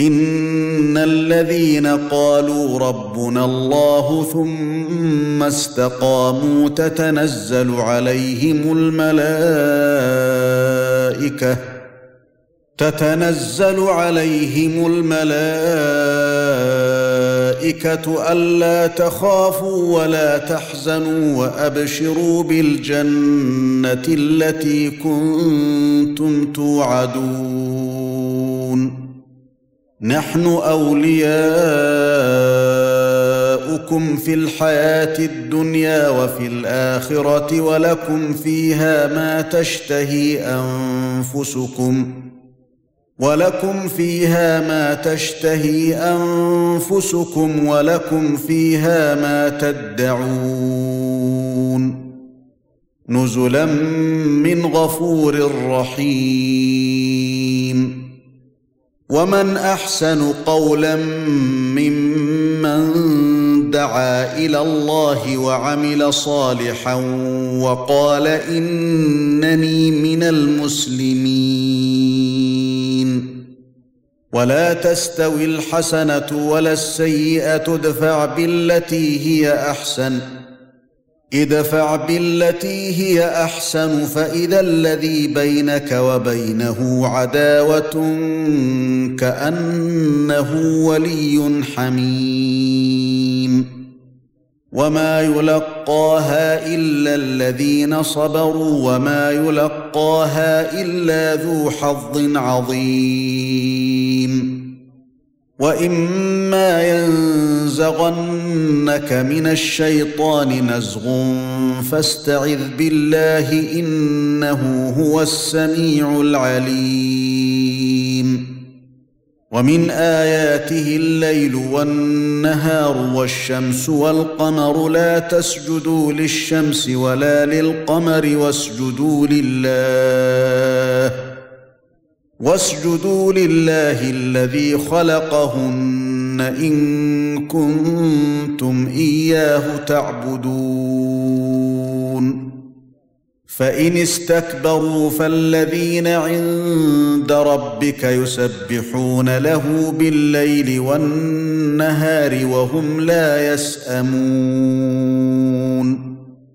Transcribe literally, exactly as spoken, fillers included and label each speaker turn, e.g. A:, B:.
A: إن الذين قالوا ربنا الله ثم استقاموا تتنزل عليهم الملائكة تتنزل عليهم الملائكة ألا تخافوا ولا تحزنوا وأبشروا بالجنة التي كنتم توعدون نحن أولياؤكم في الحياة الدنيا وفي الآخرة ولكم فيها ما تشتهي أنفسكم ولكم فيها ما تشتهي أنفسكم ولكم فيها ما تدعون نزلا من غفور رحيم ومن أحسن قولا ممن دعا إلى الله وعمل صالحا وقال إنني من المسلمين ولا تستوي الحسنة ولا السيئة ادفع بالتي هي أحسن ادفع بالتي هي أحسن فإذا الذي بينك وبينه عداوة كأنه ولي حميم وما يلقاها إلا الذين صبروا وما يلقاها إلا ذو حظ عظيم وإما ينزغنك من الشيطان نزغ فاستعذ بالله إنه هو السميع العليم ومن آياته الليل والنهار والشمس والقمر لا تسجدوا للشمس ولا للقمر واسجدوا لله واسجدوا لله الذي خلقهن إن كنتم إياه تعبدون فإن استكبروا فالذين عند ربك يسبحون له بالليل والنهار وهم لا يسأمون